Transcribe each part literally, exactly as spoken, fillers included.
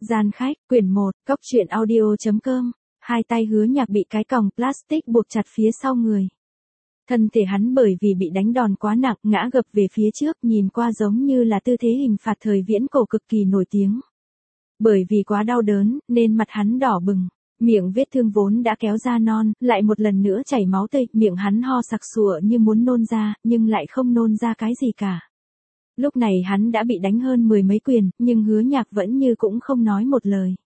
Gian khách, quyển một, cốc truyện audio.com, hai tay Hứa Nhạc bị cái còng plastic buộc chặt phía sau người. Thân thể hắn bởi vì bị đánh đòn quá nặng, ngã gập về phía trước, nhìn qua giống như là tư thế hình phạt thời viễn cổ cực kỳ nổi tiếng. Bởi vì quá đau đớn, nên mặt hắn đỏ bừng, miệng vết thương vốn đã kéo ra non, lại một lần nữa chảy máu tươi, miệng hắn ho sặc sụa như muốn nôn ra, nhưng lại không nôn ra cái gì cả. Lúc này hắn đã bị đánh hơn mười mấy quyền, nhưng Hứa Nhạc vẫn như cũng không nói một lời.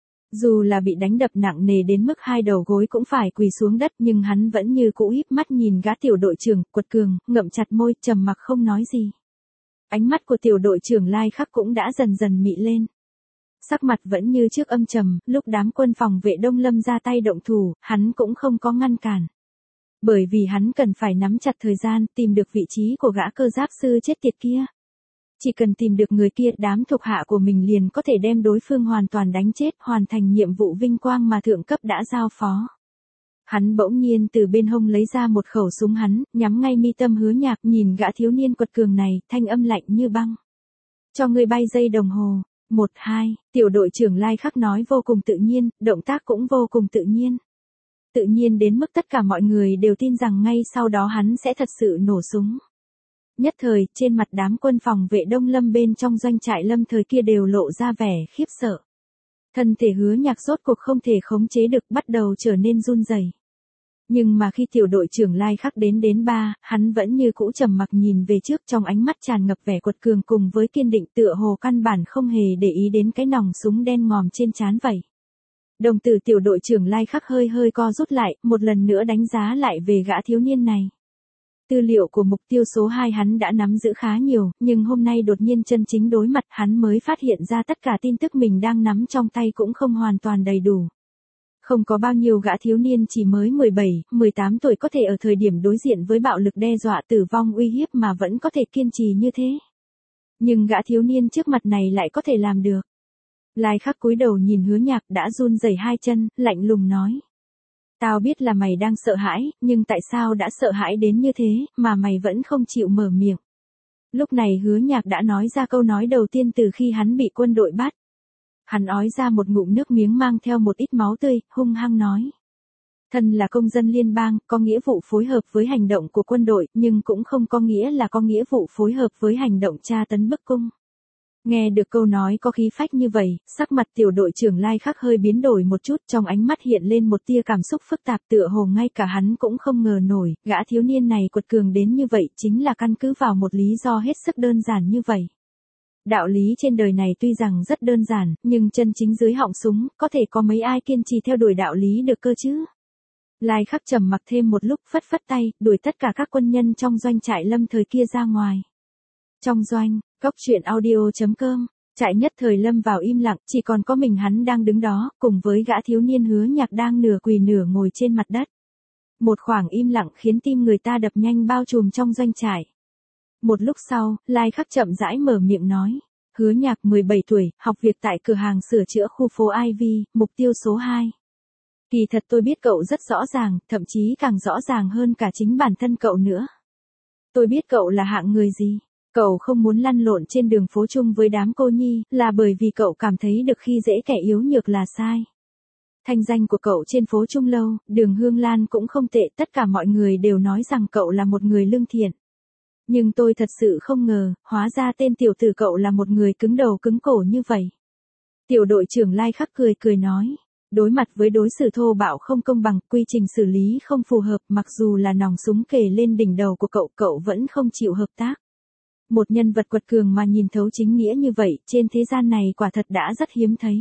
Dù là bị đánh đập nặng nề đến mức hai đầu gối cũng phải quỳ xuống đất, nhưng hắn vẫn như cũ híp mắt nhìn gã tiểu đội trưởng, quật cường, ngậm chặt môi, trầm mặc không nói gì. Ánh mắt của tiểu đội trưởng Lai Khắc cũng đã dần dần mị lên. Sắc mặt vẫn như trước âm trầm, lúc đám quân phòng vệ Đông Lâm ra tay động thủ, hắn cũng không có ngăn cản. Bởi vì hắn cần phải nắm chặt thời gian, tìm được vị trí của gã cơ giáp sư chết tiệt kia. Chỉ cần tìm được người kia, đám thuộc hạ của mình liền có thể đem đối phương hoàn toàn đánh chết, hoàn thành nhiệm vụ vinh quang mà thượng cấp đã giao phó. Hắn bỗng nhiên từ bên hông lấy ra một khẩu súng hắn, nhắm ngay mi tâm Hứa Nhạc, nhìn gã thiếu niên quật cường này, thanh âm lạnh như băng. Cho ngươi bay giây đồng hồ. Một hai, tiểu đội trưởng Lai Khắc nói vô cùng tự nhiên, động tác cũng vô cùng tự nhiên. Tự nhiên đến mức tất cả mọi người đều tin rằng ngay sau đó hắn sẽ thật sự nổ súng. Nhất thời, trên mặt đám quân phòng vệ Đông Lâm bên trong doanh trại Lâm thời kia đều lộ ra vẻ khiếp sợ. Thân thể Hứa Nhạc rốt cuộc không thể khống chế được, bắt đầu trở nên run rẩy. Nhưng mà khi tiểu đội trưởng Lai Khắc đến đến ba, hắn vẫn như cũ trầm mặc nhìn về trước, trong ánh mắt tràn ngập vẻ quật cường cùng với kiên định, tựa hồ căn bản không hề để ý đến cái nòng súng đen ngòm trên trán vậy. Đồng tử tiểu đội trưởng Lai Khắc hơi hơi co rút lại, một lần nữa đánh giá lại về gã thiếu niên này. Tư liệu của mục tiêu số hai hắn đã nắm giữ khá nhiều, nhưng hôm nay đột nhiên chân chính đối mặt, hắn mới phát hiện ra tất cả tin tức mình đang nắm trong tay cũng không hoàn toàn đầy đủ. Không có bao nhiêu gã thiếu niên chỉ mới mười bảy, mười tám tuổi có thể ở thời điểm đối diện với bạo lực đe dọa tử vong uy hiếp mà vẫn có thể kiên trì như thế. Nhưng gã thiếu niên trước mặt này lại có thể làm được. Lai Khắc cúi đầu nhìn Hứa Nhạc đã run rẩy hai chân, lạnh lùng nói. Tao biết là mày đang sợ hãi, nhưng tại sao đã sợ hãi đến như thế, mà mày vẫn không chịu mở miệng. Lúc này Hứa Nhạc đã nói ra câu nói đầu tiên từ khi hắn bị quân đội bắt. Hắn ói ra một ngụm nước miếng mang theo một ít máu tươi, hung hăng nói. Thân là công dân liên bang, có nghĩa vụ phối hợp với hành động của quân đội, nhưng cũng không có nghĩa là có nghĩa vụ phối hợp với hành động tra tấn bức cung. Nghe được câu nói có khí phách như vậy, sắc mặt tiểu đội trưởng Lai Khắc hơi biến đổi một chút, trong ánh mắt hiện lên một tia cảm xúc phức tạp, tựa hồ ngay cả hắn cũng không ngờ nổi, gã thiếu niên này quật cường đến như vậy chính là căn cứ vào một lý do hết sức đơn giản như vậy. Đạo lý trên đời này tuy rằng rất đơn giản, nhưng chân chính dưới họng súng, có thể có mấy ai kiên trì theo đuổi đạo lý được cơ chứ? Lai Khắc trầm mặc thêm một lúc, phất phất tay, đuổi tất cả các quân nhân trong doanh trại Lâm thời kia ra ngoài. Trong doanh, cốc truyện audio.com, trại nhất thời lâm vào im lặng, chỉ còn có mình hắn đang đứng đó, cùng với gã thiếu niên Hứa Nhạc đang nửa quỳ nửa ngồi trên mặt đất. Một khoảng im lặng khiến tim người ta đập nhanh bao trùm trong doanh trại. Một lúc sau, Lai Khắc chậm rãi mở miệng nói. Hứa Nhạc mười bảy tuổi, học việc tại cửa hàng sửa chữa khu phố Ivy, mục tiêu số hai. Kỳ thật tôi biết cậu rất rõ ràng, thậm chí càng rõ ràng hơn cả chính bản thân cậu nữa. Tôi biết cậu là hạng người gì. Cậu không muốn lăn lộn trên đường phố chung với đám cô nhi, là bởi vì cậu cảm thấy được khi dễ kẻ yếu nhược là sai. Thanh danh của cậu trên phố Trung Lâu, đường Hương Lan cũng không tệ, tất cả mọi người đều nói rằng cậu là một người lương thiện. Nhưng tôi thật sự không ngờ, hóa ra tên tiểu tử cậu là một người cứng đầu cứng cổ như vậy. Tiểu đội trưởng Lai Khắc cười cười nói, đối mặt với đối xử thô bạo không công bằng, quy trình xử lý không phù hợp, mặc dù là nòng súng kề lên đỉnh đầu của cậu, cậu vẫn không chịu hợp tác. Một nhân vật quật cường mà nhìn thấu chính nghĩa như vậy, trên thế gian này quả thật đã rất hiếm thấy.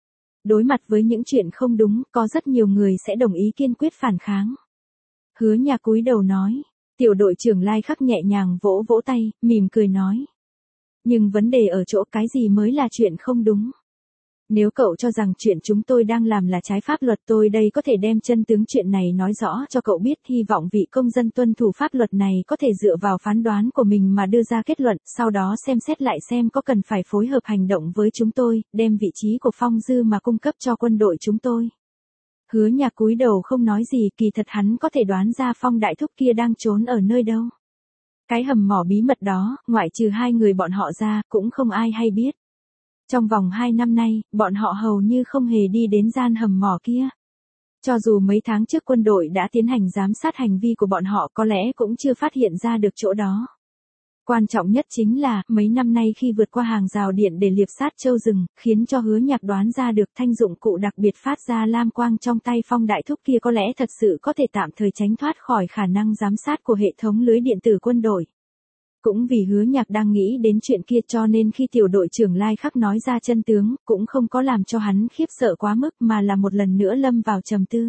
Đối mặt với những chuyện không đúng, có rất nhiều người sẽ đồng ý kiên quyết phản kháng. Hứa Nhạc cúi đầu nói. Tiểu đội trưởng Lai Khắc nhẹ nhàng vỗ vỗ tay, mỉm cười nói. Nhưng vấn đề ở chỗ cái gì mới là chuyện không đúng. Nếu cậu cho rằng chuyện chúng tôi đang làm là trái pháp luật, tôi đây có thể đem chân tướng chuyện này nói rõ cho cậu biết, hy vọng vị công dân tuân thủ pháp luật này có thể dựa vào phán đoán của mình mà đưa ra kết luận, sau đó xem xét lại xem có cần phải phối hợp hành động với chúng tôi, đem vị trí của Phong Dư mà cung cấp cho quân đội chúng tôi. Hứa Nhạc cúi đầu không nói gì, kỳ thật hắn có thể đoán ra Phong đại thúc kia đang trốn ở nơi đâu. Cái hầm mỏ bí mật đó, ngoại trừ hai người bọn họ ra, cũng không ai hay biết. Trong vòng hai năm nay, bọn họ hầu như không hề đi đến gian hầm mỏ kia. Cho dù mấy tháng trước quân đội đã tiến hành giám sát hành vi của bọn họ có lẽ cũng chưa phát hiện ra được chỗ đó. Quan trọng nhất chính là, mấy năm nay khi vượt qua hàng rào điện để liệp sát trâu rừng, khiến cho Hứa Nhạc đoán ra được thanh dụng cụ đặc biệt phát ra lam quang trong tay Phong Đại Thúc kia có lẽ thật sự có thể tạm thời tránh thoát khỏi khả năng giám sát của hệ thống lưới điện tử quân đội. Cũng vì Hứa Nhạc đang nghĩ đến chuyện kia cho nên khi tiểu đội trưởng Lai Khắc nói ra chân tướng, cũng không có làm cho hắn khiếp sợ quá mức mà là một lần nữa lâm vào trầm tư.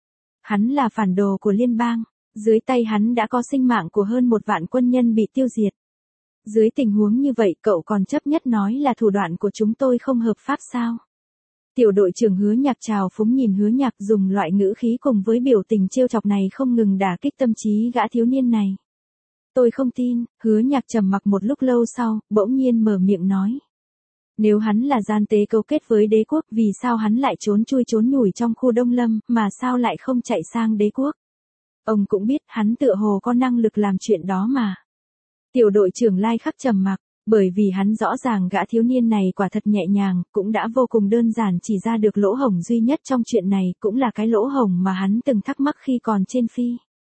Hắn là phản đồ của liên bang, dưới tay hắn đã có sinh mạng của hơn một vạn quân nhân bị tiêu diệt. Dưới tình huống như vậy cậu còn chấp nhất nói là thủ đoạn của chúng tôi không hợp pháp sao? Tiểu đội trưởng Hứa Nhạc trào phúng nhìn Hứa Nhạc dùng loại ngữ khí cùng với biểu tình trêu chọc này không ngừng đả kích tâm trí gã thiếu niên này. Tôi không tin, Hứa Nhạc trầm mặc một lúc lâu sau, bỗng nhiên mở miệng nói. Nếu hắn là gian tế cấu kết với đế quốc vì sao hắn lại trốn chui trốn nhủi trong khu Đông Lâm mà sao lại không chạy sang đế quốc? Ông cũng biết hắn tựa hồ có năng lực làm chuyện đó mà. Tiểu đội trưởng Lai Khắc trầm mặc, bởi vì hắn rõ ràng gã thiếu niên này quả thật nhẹ nhàng, cũng đã vô cùng đơn giản chỉ ra được lỗ hổng duy nhất trong chuyện này, cũng là cái lỗ hổng mà hắn từng thắc mắc khi còn trên phi.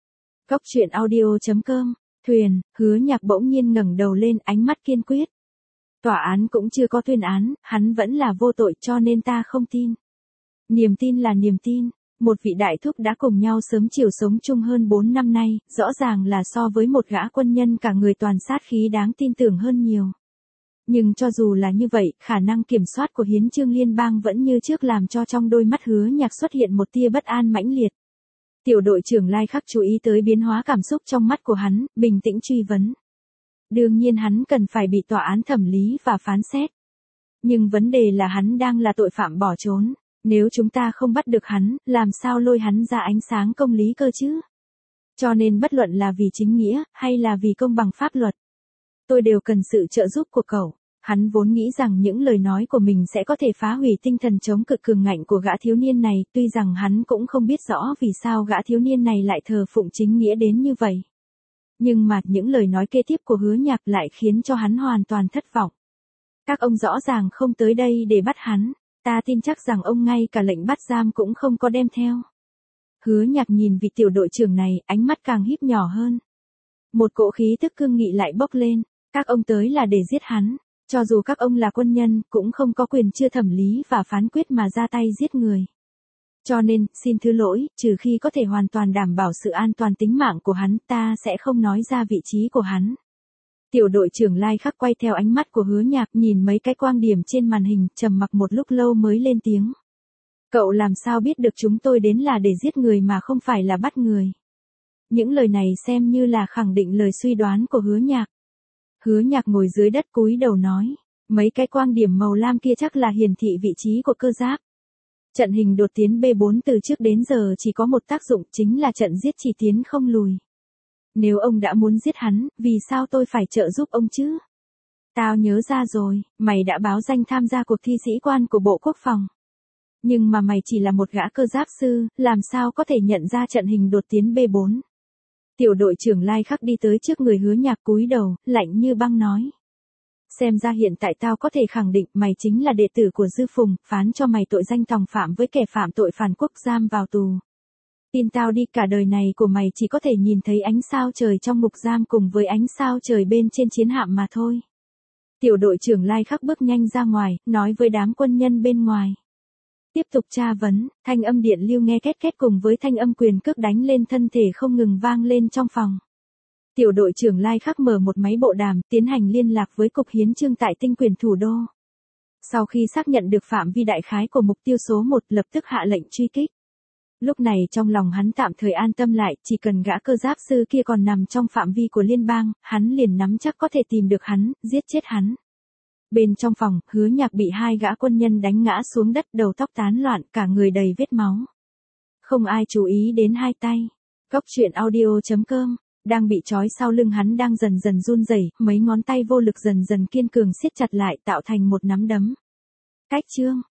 Góc truyện audio chấm com, thuyền, Hứa Nhạc bỗng nhiên ngẩng đầu lên, ánh mắt kiên quyết. Tòa án cũng chưa có tuyên án, hắn vẫn là vô tội cho nên ta không tin. Niềm tin là niềm tin. Một vị đại thúc đã cùng nhau sớm chiều sống chung hơn bốn năm nay, rõ ràng là so với một gã quân nhân cả người toàn sát khí đáng tin tưởng hơn nhiều. Nhưng cho dù là như vậy, khả năng kiểm soát của hiến chương liên bang vẫn như trước làm cho trong đôi mắt Hứa Nhạc xuất hiện một tia bất an mãnh liệt. Tiểu đội trưởng Lai Khắc chú ý tới biến hóa cảm xúc trong mắt của hắn, bình tĩnh truy vấn. Đương nhiên hắn cần phải bị tòa án thẩm lý và phán xét. Nhưng vấn đề là hắn đang là tội phạm bỏ trốn. Nếu chúng ta không bắt được hắn, làm sao lôi hắn ra ánh sáng công lý cơ chứ? Cho nên bất luận là vì chính nghĩa, hay là vì công bằng pháp luật, tôi đều cần sự trợ giúp của cậu. Hắn vốn nghĩ rằng những lời nói của mình sẽ có thể phá hủy tinh thần chống cự cường ngạnh của gã thiếu niên này, tuy rằng hắn cũng không biết rõ vì sao gã thiếu niên này lại thờ phụng chính nghĩa đến như vậy. Nhưng mà những lời nói kế tiếp của Hứa Nhạc lại khiến cho hắn hoàn toàn thất vọng. Các ông rõ ràng không tới đây để bắt hắn. Ta tin chắc rằng ông ngay cả lệnh bắt giam cũng không có đem theo. Hứa Nhạc nhìn vị tiểu đội trưởng này, ánh mắt càng híp nhỏ hơn. Một cỗ khí tức cương nghị lại bốc lên. Các ông tới là để giết hắn. Cho dù các ông là quân nhân, cũng không có quyền chưa thẩm lý và phán quyết mà ra tay giết người. Cho nên, xin thứ lỗi, trừ khi có thể hoàn toàn đảm bảo sự an toàn tính mạng của hắn, ta sẽ không nói ra vị trí của hắn. Tiểu đội trưởng Lai Khắc quay theo ánh mắt của Hứa Nhạc nhìn mấy cái quang điểm trên màn hình, trầm mặc một lúc lâu mới lên tiếng. Cậu làm sao biết được chúng tôi đến là để giết người mà không phải là bắt người? Những lời này xem như là khẳng định lời suy đoán của Hứa Nhạc. Hứa Nhạc ngồi dưới đất cúi đầu nói, mấy cái quang điểm màu lam kia chắc là hiển thị vị trí của cơ giáp. Trận hình đột tiến B bốn từ trước đến giờ chỉ có một tác dụng, chính là trận giết chỉ tiến không lùi. Nếu ông đã muốn giết hắn, vì sao tôi phải trợ giúp ông chứ? Tao nhớ ra rồi, mày đã báo danh tham gia cuộc thi sĩ quan của Bộ Quốc phòng. Nhưng mà mày chỉ là một gã cơ giáp sư, làm sao có thể nhận ra trận hình đột tiến B bốn? Tiểu đội trưởng Lai Khắc đi tới trước người Hứa Nhạc cúi đầu, lạnh như băng nói. Xem ra hiện tại tao có thể khẳng định mày chính là đệ tử của Dư Phùng, phán cho mày tội danh tòng phạm với kẻ phạm tội phản quốc giam vào tù. Tin tao đi, cả đời này của mày chỉ có thể nhìn thấy ánh sao trời trong ngục giam cùng với ánh sao trời bên trên chiến hạm mà thôi. Tiểu đội trưởng Lai Khắc bước nhanh ra ngoài, nói với đám quân nhân bên ngoài. Tiếp tục tra vấn, thanh âm điện lưu nghe két két cùng với thanh âm quyền cước đánh lên thân thể không ngừng vang lên trong phòng. Tiểu đội trưởng Lai Khắc mở một máy bộ đàm, tiến hành liên lạc với cục hiến chương tại tinh quyền thủ đô. Sau khi xác nhận được phạm vi đại khái của mục tiêu số một, lập tức hạ lệnh truy kích. Lúc này trong lòng hắn tạm thời an tâm lại, chỉ cần gã cơ giáp sư kia còn nằm trong phạm vi của liên bang, hắn liền nắm chắc có thể tìm được hắn, giết chết hắn. Bên trong phòng, Hứa Nhạc bị hai gã quân nhân đánh ngã xuống đất, đầu tóc tán loạn, cả người đầy vết máu. Không ai chú ý đến hai tay. Góc truyện audio chấm com, đang bị trói sau lưng hắn đang dần dần run rẩy, mấy ngón tay vô lực dần dần kiên cường siết chặt lại tạo thành một nắm đấm. Cách chương